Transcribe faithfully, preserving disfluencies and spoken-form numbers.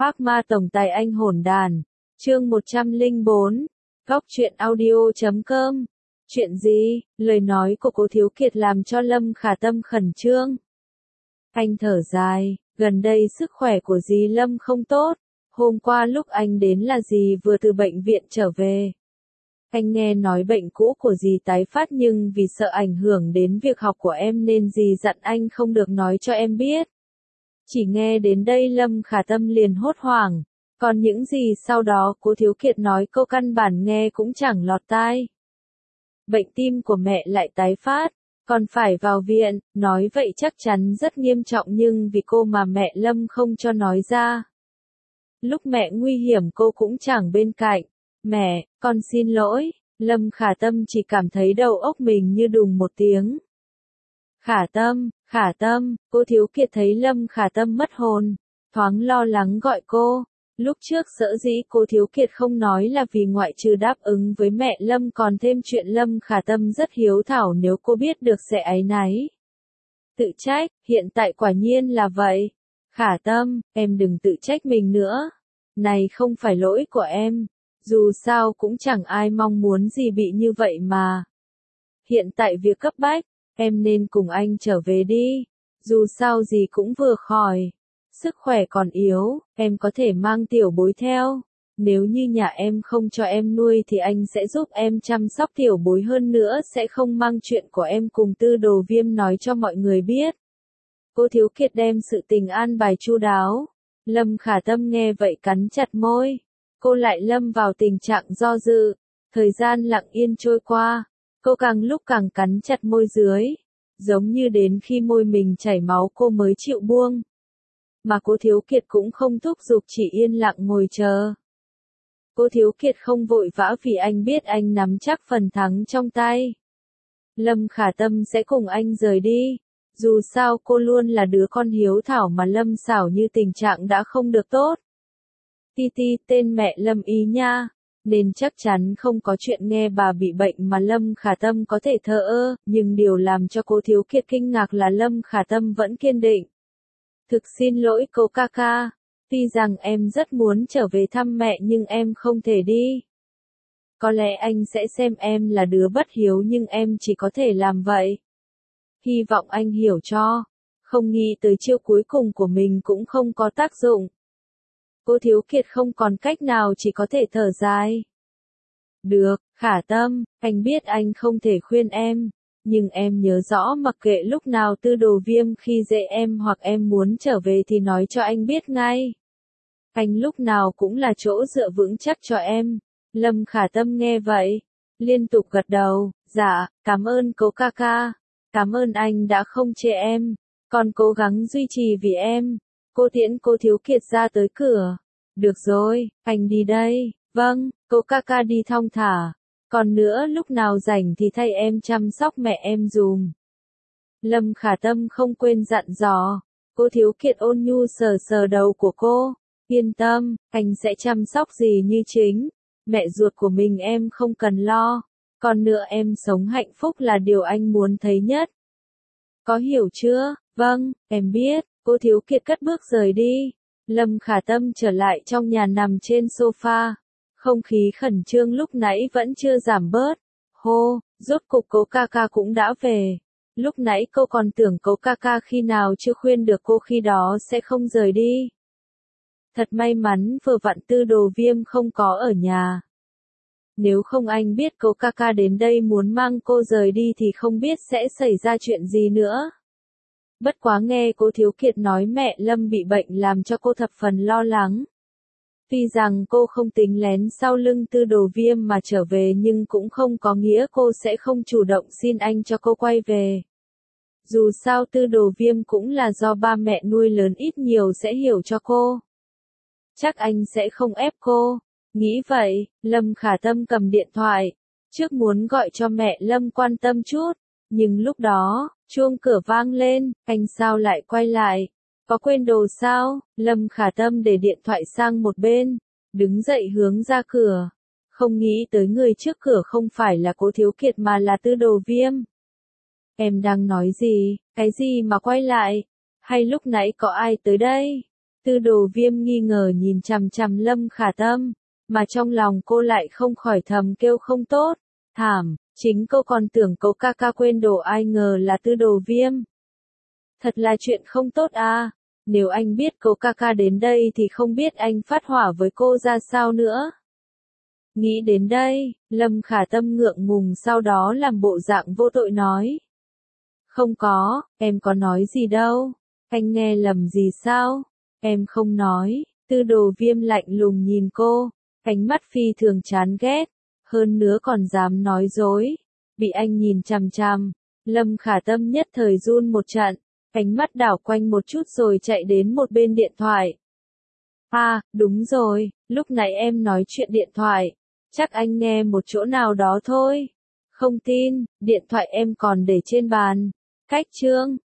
Phác ma tổng tài anh hồn đàn. Chương một trăm lẻ bốn. Góc truyện audio chấm com. Chuyện gì? Lời nói của Cố Thiếu Kiệt làm cho Lâm Khả Tâm khẩn trương. Anh thở dài, gần đây sức khỏe của dì Lâm không tốt. Hôm qua lúc anh đến là dì vừa từ bệnh viện trở về. Anh nghe nói bệnh cũ của dì tái phát nhưng vì sợ ảnh hưởng đến việc học của em nên dì dặn anh không được nói cho em biết. Chỉ nghe đến đây Lâm Khả Tâm liền hốt hoảng, còn những gì sau đó Cố Thiếu Kiệt nói cô căn bản nghe cũng chẳng lọt tai. Bệnh tim của mẹ lại tái phát, còn phải vào viện, nói vậy chắc chắn rất nghiêm trọng nhưng vì cô mà mẹ Lâm không cho nói ra. Lúc mẹ nguy hiểm cô cũng chẳng bên cạnh. Mẹ, con xin lỗi, Lâm Khả Tâm chỉ cảm thấy đầu óc mình như đùng một tiếng. Khả Tâm, Khả Tâm, Cố Thiếu Kiệt thấy Lâm Khả Tâm mất hồn, thoáng lo lắng gọi cô. Lúc trước sở dĩ Cố Thiếu Kiệt không nói là vì ngoại trừ đáp ứng với mẹ Lâm còn thêm chuyện Lâm Khả Tâm rất hiếu thảo nếu cô biết được sẽ áy náy. Tự trách, hiện tại quả nhiên là vậy. Khả Tâm, em đừng tự trách mình nữa. Này không phải lỗi của em. Dù sao cũng chẳng ai mong muốn gì bị như vậy mà. Hiện tại việc cấp bách, em nên cùng anh trở về đi. Dù sao gì cũng vừa khỏi. Sức khỏe còn yếu, em có thể mang tiểu bối theo. Nếu như nhà em không cho em nuôi thì anh sẽ giúp em chăm sóc tiểu bối, hơn nữa sẽ không mang chuyện của em cùng Tư Đồ Viêm nói cho mọi người biết. Cố Thiếu Kiệt đem sự tình an bài chu đáo. Lâm Khả Tâm nghe vậy cắn chặt môi. Cô lại lâm vào tình trạng do dự. Thời gian lặng yên trôi qua. Cô càng lúc càng cắn chặt môi dưới. Giống như đến khi môi mình chảy máu cô mới chịu buông. Mà Cố Thiếu Kiệt cũng không thúc giục, chỉ yên lặng ngồi chờ. Cố Thiếu Kiệt không vội vã vì anh biết anh nắm chắc phần thắng trong tay. Lâm Khả Tâm sẽ cùng anh rời đi. Dù sao cô luôn là đứa con hiếu thảo mà Lâm xảo như tình trạng đã không được tốt. Ti Ti, tên mẹ Lâm ý nha, nên chắc chắn không có chuyện nghe bà bị bệnh mà Lâm Khả Tâm có thể thờ ơ, nhưng điều làm cho Cố Thiếu Kiệt kinh ngạc là Lâm Khả Tâm vẫn kiên định. Thực xin lỗi Cố ca ca, tuy rằng em rất muốn trở về thăm mẹ nhưng em không thể đi. Có lẽ anh sẽ xem em là đứa bất hiếu nhưng em chỉ có thể làm vậy. Hy vọng anh hiểu cho, không nghĩ tới chiêu cuối cùng của mình cũng không có tác dụng. Cố Thiếu Kiệt không còn cách nào chỉ có thể thở dài. Được, Khả Tâm, anh biết anh không thể khuyên em, nhưng em nhớ rõ mặc kệ lúc nào Tư Đồ Viêm khi dễ em hoặc em muốn trở về thì nói cho anh biết ngay. Anh lúc nào cũng là chỗ dựa vững chắc cho em. Lâm Khả Tâm nghe vậy, liên tục gật đầu, dạ, cảm ơn Cố ca ca, cảm ơn anh đã không chê em, còn cố gắng duy trì vì em. Cô tiễn Cố Thiếu Kiệt ra tới cửa. Được rồi, anh đi đây. Vâng, Cố ca ca đi thong thả. Còn nữa lúc nào rảnh thì thay em chăm sóc mẹ em dùm. Lâm Khả Tâm không quên dặn dò. Cố Thiếu Kiệt ôn nhu sờ sờ đầu của cô. Yên tâm, anh sẽ chăm sóc dì như chính. Mẹ ruột của mình em không cần lo. Còn nữa em sống hạnh phúc là điều anh muốn thấy nhất. Có hiểu chưa? Vâng, em biết. Cố Thiếu Kiệt cất bước rời đi. Lâm Khả Tâm trở lại trong nhà nằm trên sofa. Không khí khẩn trương lúc nãy vẫn chưa giảm bớt. Hô, rốt cục Cố ca ca cũng đã về. Lúc nãy cô còn tưởng Cố ca ca khi nào chưa khuyên được cô khi đó sẽ không rời đi. Thật may mắn vừa vặn Tư Đồ Viêm không có ở nhà. Nếu không anh biết Cố ca ca đến đây muốn mang cô rời đi thì không biết sẽ xảy ra chuyện gì nữa. Bất quá nghe Cố Thiếu Kiệt nói mẹ Lâm bị bệnh làm cho cô thập phần lo lắng. Tuy rằng cô không tính lén sau lưng Tư Đồ Viêm mà trở về nhưng cũng không có nghĩa cô sẽ không chủ động xin anh cho cô quay về. Dù sao Tư Đồ Viêm cũng là do ba mẹ nuôi lớn, ít nhiều sẽ hiểu cho cô. Chắc anh sẽ không ép cô. Nghĩ vậy, Lâm Khả Tâm cầm điện thoại. Trước muốn gọi cho mẹ Lâm quan tâm chút. Nhưng lúc đó, chuông cửa vang lên, anh sao lại quay lại? Có quên đồ sao? Lâm Khả Tâm để điện thoại sang một bên, đứng dậy hướng ra cửa. Không nghĩ tới người trước cửa không phải là Cố Thiếu Kiệt mà là Tư Đồ Viêm. Em đang nói gì? Cái gì mà quay lại? Hay lúc nãy có ai tới đây? Tư Đồ Viêm nghi ngờ nhìn chằm chằm Lâm Khả Tâm, mà trong lòng cô lại không khỏi thầm kêu không tốt, thảm, chính cô còn tưởng cô ca ca quên đồ ai ngờ là Tư Đồ Viêm. Thật là chuyện không tốt à, nếu anh biết cô ca ca đến đây thì không biết anh phát hỏa với cô ra sao nữa. Nghĩ đến đây, Lâm Khả Tâm ngượng ngùng sau đó làm bộ dạng vô tội nói. Không có, em có nói gì đâu, anh nghe lầm gì sao, em không nói. Tư Đồ Viêm lạnh lùng nhìn cô, ánh mắt phi thường chán ghét, hơn nữa còn dám nói dối. Bị anh nhìn chằm chằm, Lâm Khả Tâm nhất thời run một trận, ánh mắt đảo quanh một chút rồi chạy đến một bên điện thoại. À, đúng rồi, lúc nãy em nói chuyện điện thoại, chắc anh nghe một chỗ nào đó thôi. Không tin, điện thoại em còn để trên bàn. Cách chương